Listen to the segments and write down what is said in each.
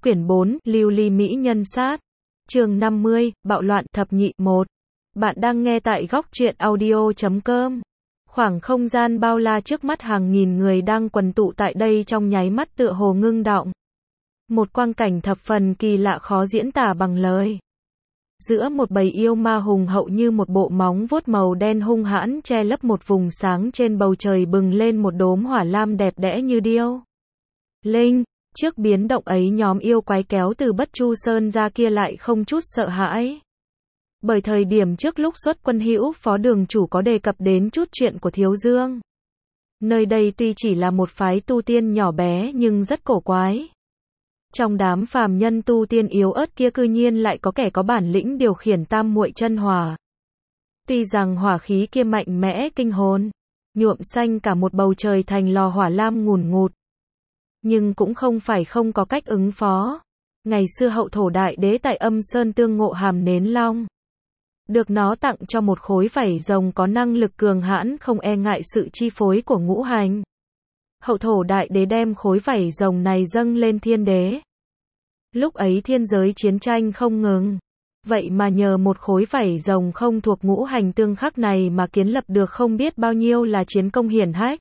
Quyển 4, Lưu ly mỹ nhân sát. Chương 50, Bạo loạn thập nhị 1. Bạn đang nghe tại góc truyện audio.com. Khoảng không gian bao la trước mắt hàng nghìn người đang quần tụ tại đây trong nháy mắt tựa hồ ngưng đọng. Một quang cảnh thập phần kỳ lạ khó diễn tả bằng lời. Giữa một bầy yêu ma hùng hậu như một bộ móng vuốt màu đen hung hãn che lấp một vùng sáng trên bầu trời bừng lên một đốm hỏa lam đẹp đẽ như điêu. Linh, trước biến động ấy nhóm yêu quái kéo từ Bất Chu Sơn ra kia lại không chút sợ hãi. Bởi thời điểm trước lúc xuất quân hữu phó đường chủ có đề cập đến chút chuyện của Thiếu Dương. Nơi đây tuy chỉ là một phái tu tiên nhỏ bé nhưng rất cổ quái. Trong đám phàm nhân tu tiên yếu ớt kia cư nhiên lại có kẻ có bản lĩnh điều khiển tam muội chân hỏa. Tuy rằng hỏa khí kia mạnh mẽ kinh hồn, nhuộm xanh cả một bầu trời thành lò hỏa lam ngùn ngụt. Nhưng cũng không phải không có cách ứng phó. Ngày xưa hậu thổ đại đế tại Âm Sơn tương ngộ hàm nến long. Được nó tặng cho một khối vảy rồng có năng lực cường hãn không e ngại sự chi phối của ngũ hành. Hậu thổ đại đế đem khối vảy rồng này dâng lên thiên đế. Lúc ấy thiên giới chiến tranh không ngừng. Vậy mà nhờ một khối vảy rồng không thuộc ngũ hành tương khắc này mà kiến lập được không biết bao nhiêu là chiến công hiển hách.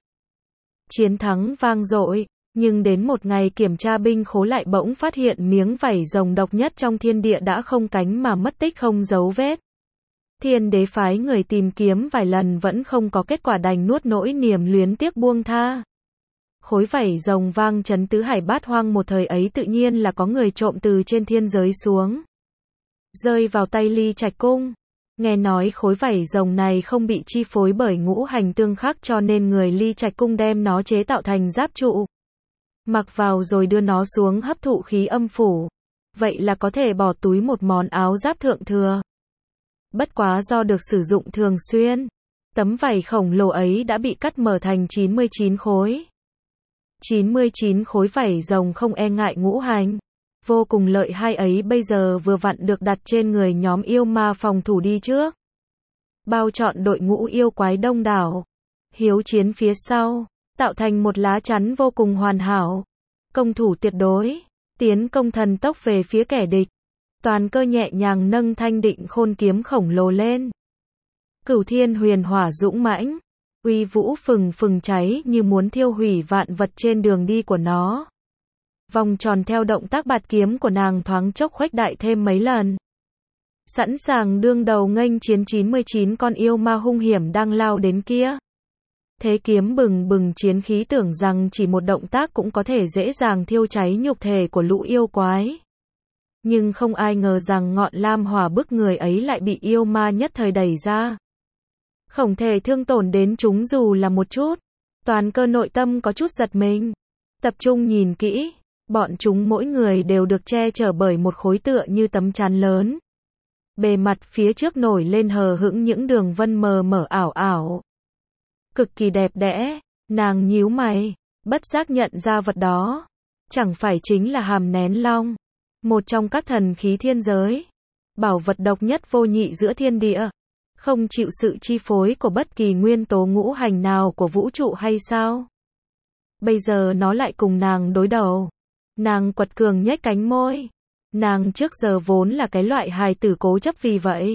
Chiến thắng vang dội. Nhưng đến một ngày kiểm tra binh khố lại bỗng phát hiện miếng vảy rồng độc nhất trong thiên địa đã không cánh mà mất tích không dấu vết. Thiên đế phái người tìm kiếm vài lần vẫn không có kết quả đành nuốt nỗi niềm luyến tiếc buông tha. Khối vảy rồng vang chấn tứ hải bát hoang một thời ấy tự nhiên là có người trộm từ trên thiên giới xuống. Rơi vào tay Ly Trạch Cung. Nghe nói khối vảy rồng này không bị chi phối bởi ngũ hành tương khắc cho nên người Ly Trạch Cung đem nó chế tạo thành giáp trụ. Mặc vào rồi đưa nó xuống hấp thụ khí âm phủ. Vậy là có thể bỏ túi một món áo giáp thượng thừa. Bất quá do được sử dụng thường xuyên, tấm vảy khổng lồ ấy đã bị cắt mở thành 99 khối. 99 khối vảy rồng không e ngại ngũ hành. Vô cùng lợi hai ấy bây giờ vừa vặn được đặt trên người nhóm yêu ma phòng thủ đi trước. Bao trọn đội ngũ yêu quái đông đảo. Hiếu chiến phía sau. Tạo thành một lá chắn vô cùng hoàn hảo. Công thủ tuyệt đối. Tiến công thần tốc về phía kẻ địch. Toàn cơ nhẹ nhàng nâng thanh định khôn kiếm khổng lồ lên. Cửu thiên huyền hỏa dũng mãnh. Uy vũ phừng phừng cháy như muốn thiêu hủy vạn vật trên đường đi của nó. Vòng tròn theo động tác bạt kiếm của nàng thoáng chốc khuếch đại thêm mấy lần. Sẵn sàng đương đầu nghênh chiến 99 con yêu ma hung hiểm đang lao đến kia. Thế kiếm bừng bừng chiến khí tưởng rằng chỉ một động tác cũng có thể dễ dàng thiêu cháy nhục thể của lũ yêu quái. Nhưng không ai ngờ rằng ngọn lam hỏa bức người ấy lại bị yêu ma nhất thời đẩy ra. Không thể thương tổn đến chúng dù là một chút. Toàn cơ nội tâm có chút giật mình. Tập trung nhìn kỹ, bọn chúng mỗi người đều được che chở bởi một khối tựa như tấm chắn lớn. Bề mặt phía trước nổi lên hờ hững những đường vân mờ mờ ảo ảo. Cực kỳ đẹp đẽ, nàng nhíu mày, bất giác nhận ra vật đó. Chẳng phải chính là hàm nén long, một trong các thần khí thiên giới. Bảo vật độc nhất vô nhị giữa thiên địa. Không chịu sự chi phối của bất kỳ nguyên tố ngũ hành nào của vũ trụ hay sao? Bây giờ nó lại cùng nàng đối đầu. Nàng quật cường nhếch cánh môi. Nàng trước giờ vốn là cái loại hài tử cố chấp vì vậy.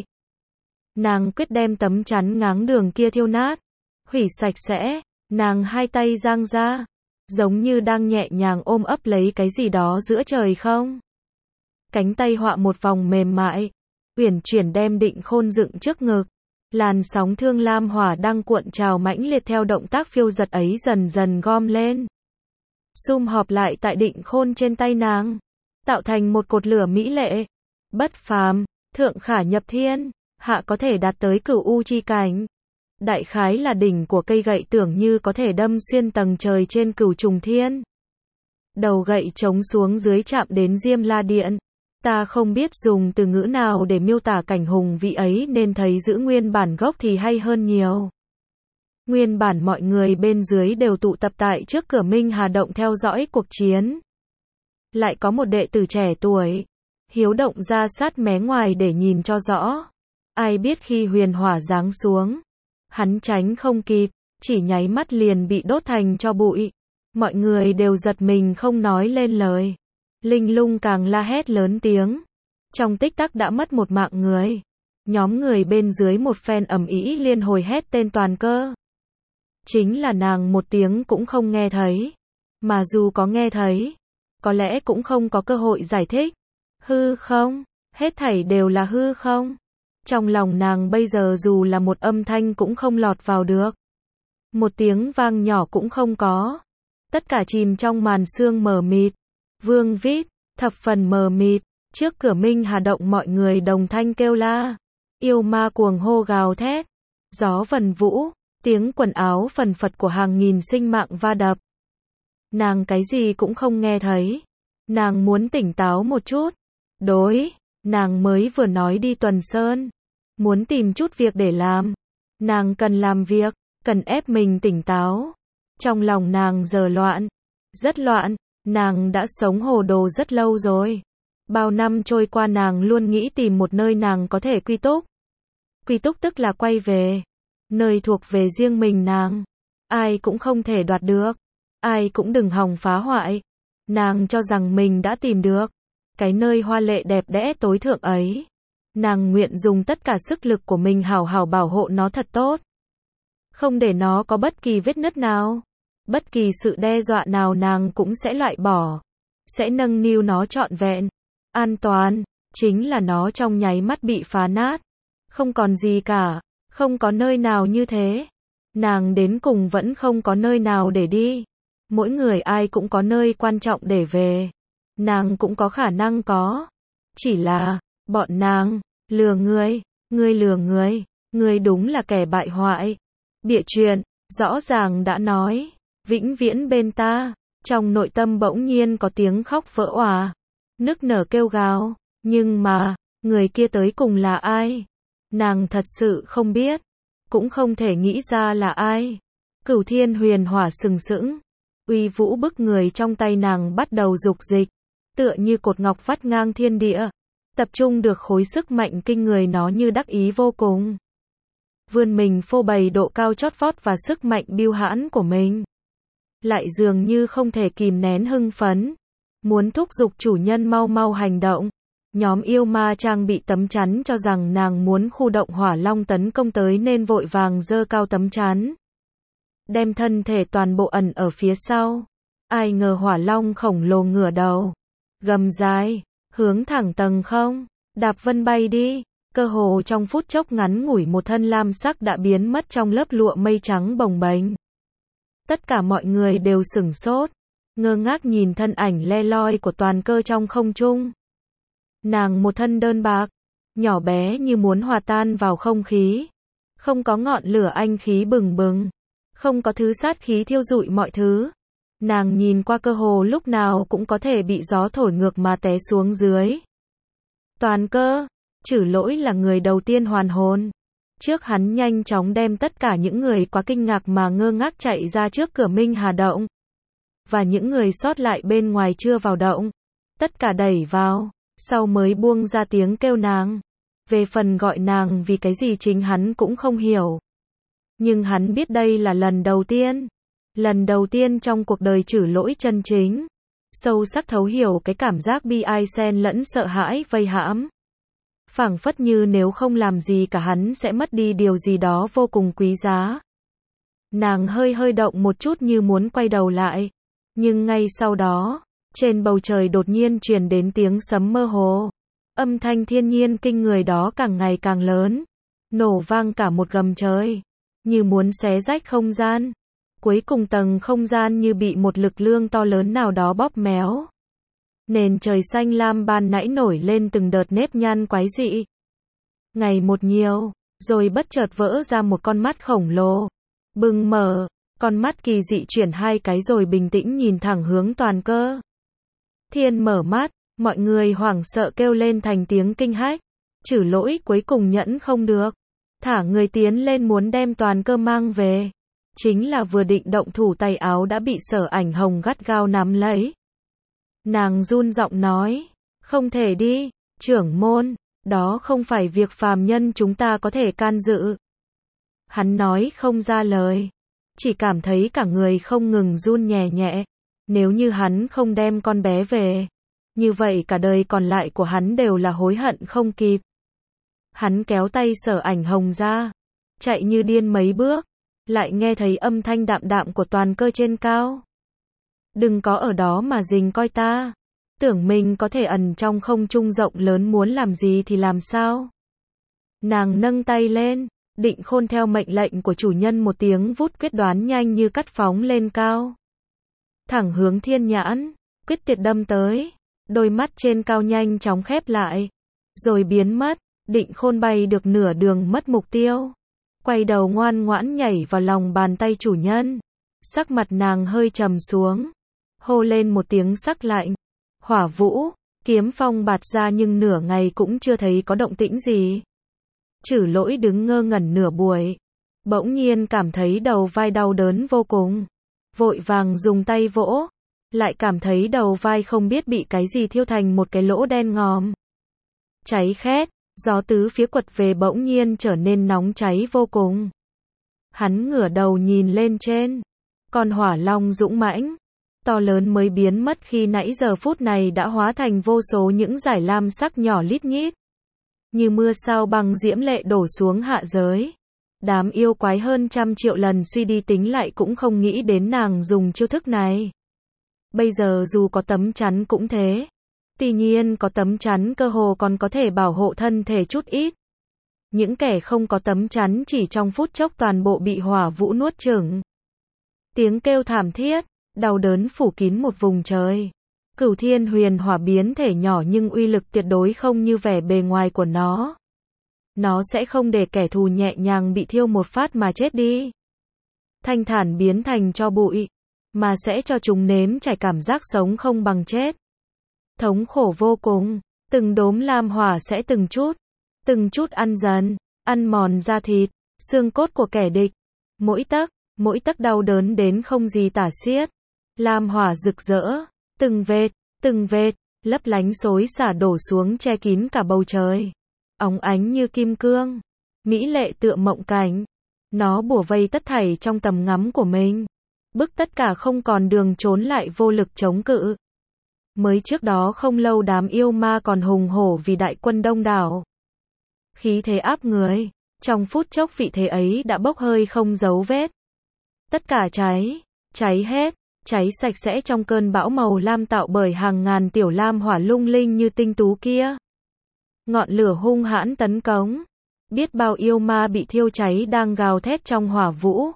Nàng quyết đem tấm chắn ngáng đường kia thiêu nát. Hủy sạch sẽ, nàng hai tay giang ra, giống như đang nhẹ nhàng ôm ấp lấy cái gì đó giữa trời không. Cánh tay họa một vòng mềm mại, uyển chuyển đem định khôn dựng trước ngực. Làn sóng thương lam hỏa đang cuộn trào mãnh liệt theo động tác phiêu giật ấy dần dần gom lên. Sum họp lại tại định khôn trên tay nàng, tạo thành một cột lửa mỹ lệ, bất phàm, thượng khả nhập thiên, hạ có thể đạt tới cửu u chi cảnh. Đại khái là đỉnh của cây gậy tưởng như có thể đâm xuyên tầng trời trên cửu trùng thiên. Đầu gậy chống xuống dưới chạm đến Diêm La Điện. Ta không biết dùng từ ngữ nào để miêu tả cảnh hùng vĩ ấy nên thấy giữ nguyên bản gốc thì hay hơn nhiều. Nguyên bản mọi người bên dưới đều tụ tập tại trước cửa Minh Hà Động theo dõi cuộc chiến. Lại có một đệ tử trẻ tuổi, hiếu động ra sát mé ngoài để nhìn cho rõ. Ai biết khi huyền hỏa giáng xuống, hắn tránh không kịp, chỉ nháy mắt liền bị đốt thành tro bụi. Mọi người đều giật mình không nói lên lời. Linh Lung càng la hét lớn tiếng. Trong tích tắc đã mất một mạng người. Nhóm người bên dưới một phen ầm ĩ liên hồi hét tên Toàn Cơ. Chính là nàng một tiếng cũng không nghe thấy. Mà dù có nghe thấy, có lẽ cũng không có cơ hội giải thích. Hư không, hết thảy đều là hư không. Trong lòng nàng bây giờ dù là một âm thanh cũng không lọt vào được. Một tiếng vang nhỏ cũng không có. Tất cả chìm trong màn sương mờ mịt. Vương vít, thập phần mờ mịt. Trước cửa Minh Hà Động mọi người đồng thanh kêu la. Yêu ma cuồng hô gào thét. Gió vần vũ, tiếng quần áo phần phật của hàng nghìn sinh mạng va đập. Nàng cái gì cũng không nghe thấy. Nàng muốn tỉnh táo một chút. Nàng mới vừa nói đi Tuần Sơn. Muốn tìm chút việc để làm. Nàng cần làm việc, cần ép mình tỉnh táo. Trong lòng nàng giờ loạn. Rất loạn, nàng đã sống hồ đồ rất lâu rồi. Bao năm trôi qua nàng luôn nghĩ tìm một nơi nàng có thể quy túc. Quy túc tức là quay về. Nơi thuộc về riêng mình nàng. Ai cũng không thể đoạt được. Ai cũng đừng hòng phá hoại. Nàng cho rằng mình đã tìm được. Cái nơi hoa lệ đẹp đẽ tối thượng ấy. Nàng nguyện dùng tất cả sức lực của mình hảo hảo bảo hộ nó thật tốt. Không để nó có bất kỳ vết nứt nào. Bất kỳ sự đe dọa nào nàng cũng sẽ loại bỏ. Sẽ nâng niu nó trọn vẹn. An toàn, chính là nó trong nháy mắt bị phá nát. Không còn gì cả. Không có nơi nào như thế. Nàng đến cùng vẫn không có nơi nào để đi. Mỗi người ai cũng có nơi quan trọng để về. Nàng cũng có khả năng có. Chỉ là, bọn nàng, lừa ngươi, ngươi lừa ngươi đúng là kẻ bại hoại. Bịa chuyện, rõ ràng đã nói, vĩnh viễn bên ta. Trong nội tâm bỗng nhiên có tiếng khóc vỡ òa. Nức nở kêu gào, nhưng mà, người kia tới cùng là ai? Nàng thật sự không biết, cũng không thể nghĩ ra là ai. Cửu Thiên Huyền Hỏa sừng sững, uy vũ bức người trong tay nàng bắt đầu dục dịch, tựa như cột ngọc vắt ngang thiên địa, tập trung được khối sức mạnh kinh người nó như đắc ý vô cùng. Vươn mình phô bày độ cao chót vót và sức mạnh bưu hãn của mình. Lại dường như không thể kìm nén hưng phấn, muốn thúc giục chủ nhân mau mau hành động. Nhóm yêu ma trang bị tấm chắn cho rằng nàng muốn khu động hỏa long tấn công tới nên vội vàng giơ cao tấm chắn. Đem thân thể toàn bộ ẩn ở phía sau. Ai ngờ hỏa long khổng lồ ngửa đầu. Gầm dài, hướng thẳng tầng không. Đạp vân bay đi. Cơ hồ trong phút chốc ngắn ngủi một thân lam sắc đã biến mất trong lớp lụa mây trắng bồng bềnh. Tất cả mọi người đều sửng sốt. Ngơ ngác nhìn thân ảnh le loi của Toàn Cơ trong không trung. Nàng một thân đơn bạc, nhỏ bé như muốn hòa tan vào không khí. Không có ngọn lửa anh khí bừng bừng. Không có thứ sát khí thiêu rụi mọi thứ. Nàng nhìn qua cơ hồ lúc nào cũng có thể bị gió thổi ngược mà té xuống dưới. Toàn Cơ, Trử Lỗi là người đầu tiên hoàn hồn. Trước hắn nhanh chóng đem tất cả những người quá kinh ngạc mà ngơ ngác chạy ra trước cửa Minh Hà Động. Và những người sót lại bên ngoài chưa vào động. Tất cả đẩy vào. Sau mới buông ra tiếng kêu nàng. Về phần gọi nàng vì cái gì chính hắn cũng không hiểu. Nhưng hắn biết đây là lần đầu tiên. Lần đầu tiên trong cuộc đời Trử Lỗi chân chính. Sâu sắc thấu hiểu cái cảm giác bi ai xen lẫn sợ hãi vây hãm. Phảng phất như nếu không làm gì cả hắn sẽ mất đi điều gì đó vô cùng quý giá. Nàng hơi động một chút như muốn quay đầu lại. Nhưng ngay sau đó, trên bầu trời đột nhiên truyền đến tiếng sấm mơ hồ. Âm thanh thiên nhiên kinh người đó càng ngày càng lớn. Nổ vang cả một gầm trời. Như muốn xé rách không gian. Cuối cùng tầng không gian như bị một lực lượng to lớn nào đó bóp méo. Nền trời xanh lam ban nãy nổi lên từng đợt nếp nhăn quái dị. Ngày một nhiều, rồi bất chợt vỡ ra một con mắt khổng lồ. Bừng mở, con mắt kỳ dị chuyển hai cái rồi bình tĩnh nhìn thẳng hướng Toàn Cơ. Thiên mở mắt, mọi người hoảng sợ kêu lên thành tiếng kinh hách. Trử Lỗi cuối cùng nhẫn không được. Thả người tiến lên muốn đem Toàn Cơ mang về. Chính là vừa định động thủ tay áo đã bị Sở Ảnh Hồng gắt gao nắm lấy. Nàng run giọng nói, không thể đi, trưởng môn, đó không phải việc phàm nhân chúng ta có thể can dự. Hắn nói không ra lời, chỉ cảm thấy cả người không ngừng run nhẹ nhẹ. Nếu như hắn không đem con bé về, Như vậy cả đời còn lại của hắn đều là hối hận không kịp. Hắn kéo tay Sở Ảnh Hồng ra, chạy như điên mấy bước, lại nghe thấy âm thanh đạm đạm của Toàn Cơ trên cao. Đừng có ở đó mà rình coi ta. Tưởng mình có thể ẩn trong không trung rộng lớn muốn làm gì thì làm sao. Nàng nâng tay lên, Định Khôn theo mệnh lệnh của chủ nhân một tiếng vút quyết đoán nhanh như cắt phóng lên cao. Thẳng hướng Thiên Nhãn, quyết tuyệt đâm tới. Đôi mắt trên cao nhanh chóng khép lại, rồi biến mất. Định Khôn bay được nửa đường mất mục tiêu, quay đầu ngoan ngoãn nhảy vào lòng bàn tay chủ nhân. Sắc mặt nàng hơi trầm xuống, hô lên một tiếng sắc lạnh. Hỏa Vũ, kiếm phong bạt ra nhưng nửa ngày cũng chưa thấy có động tĩnh gì. Trử Lỗi đứng ngơ ngẩn nửa buổi, bỗng nhiên cảm thấy đầu vai đau đớn vô cùng, vội vàng dùng tay vỗ, lại cảm thấy đầu vai không biết bị cái gì thiêu thành một cái lỗ đen ngòm. Cháy khét, gió tứ phía quật về bỗng nhiên trở nên nóng cháy vô cùng. Hắn ngửa đầu nhìn lên trên, con hỏa long dũng mãnh, to lớn mới biến mất khi nãy giờ phút này đã hóa thành vô số những dải lam sắc nhỏ lít nhít. Như mưa sao băng diễm lệ đổ xuống hạ giới. Đám yêu quái hơn 100 triệu lần suy đi tính lại cũng không nghĩ đến nàng dùng chiêu thức này. Bây giờ dù có tấm chắn cũng thế. Tuy nhiên có tấm chắn cơ hồ còn có thể bảo hộ thân thể chút ít. Những kẻ không có tấm chắn chỉ trong phút chốc toàn bộ bị hỏa vũ nuốt chửng. Tiếng kêu thảm thiết, đau đớn phủ kín một vùng trời. Cửu Thiên Huyền Hỏa biến thể nhỏ nhưng uy lực tuyệt đối không như vẻ bề ngoài của nó. Nó sẽ không để kẻ thù nhẹ nhàng bị thiêu một phát mà chết đi. Thanh thản biến thành tro bụi, mà sẽ cho chúng nếm trải cảm giác sống không bằng chết. Thống khổ vô cùng, từng đốm lam hỏa sẽ từng chút ăn dần, ăn mòn da thịt, xương cốt của kẻ địch. Mỗi tấc đau đớn đến không gì tả xiết. Lam hỏa rực rỡ, từng vệt, lấp lánh xối xả đổ xuống che kín cả bầu trời. Óng ánh như kim cương, mỹ lệ tựa mộng cảnh. Nó bủa vây tất thảy trong tầm ngắm của mình, bức tất cả không còn đường trốn lại vô lực chống cự. Mới trước đó không lâu đám yêu ma còn hùng hổ vì đại quân đông đảo. Khí thế áp người, trong phút chốc vị thế ấy đã bốc hơi không dấu vết. Tất cả cháy hết, cháy sạch sẽ trong cơn bão màu lam tạo bởi hàng ngàn tiểu lam hỏa lung linh như tinh tú kia. Ngọn lửa hung hãn tấn công, biết bao yêu ma bị thiêu cháy đang gào thét trong hỏa vũ.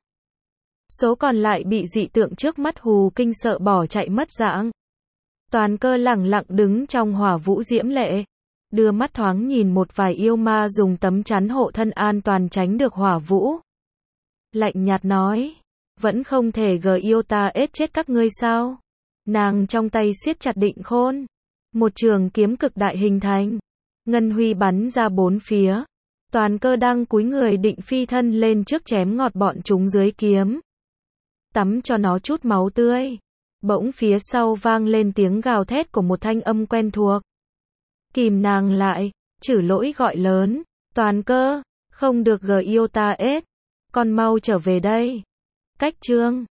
Số còn lại bị dị tượng trước mắt hù kinh sợ bỏ chạy mất dạng. Toàn Cơ lẳng lặng đứng trong hỏa vũ diễm lệ, đưa mắt thoáng nhìn một vài yêu ma dùng tấm chắn hộ thân an toàn tránh được hỏa vũ. Lạnh nhạt nói, vẫn không thể yêu ta ết chết các ngươi sao? Nàng trong tay siết chặt Định Khôn, một trường kiếm cực đại hình thành, ngân huy bắn ra bốn phía. Toàn Cơ đang cúi người định phi thân lên trước chém ngọt bọn chúng dưới kiếm, tắm cho nó chút máu tươi. Bỗng phía sau vang lên tiếng gào thét của một thanh âm quen thuộc. Kìm nàng lại, Trử Lỗi gọi lớn, Toàn Cơ, không được yêu ta ết, con mau trở về đây. Cách chương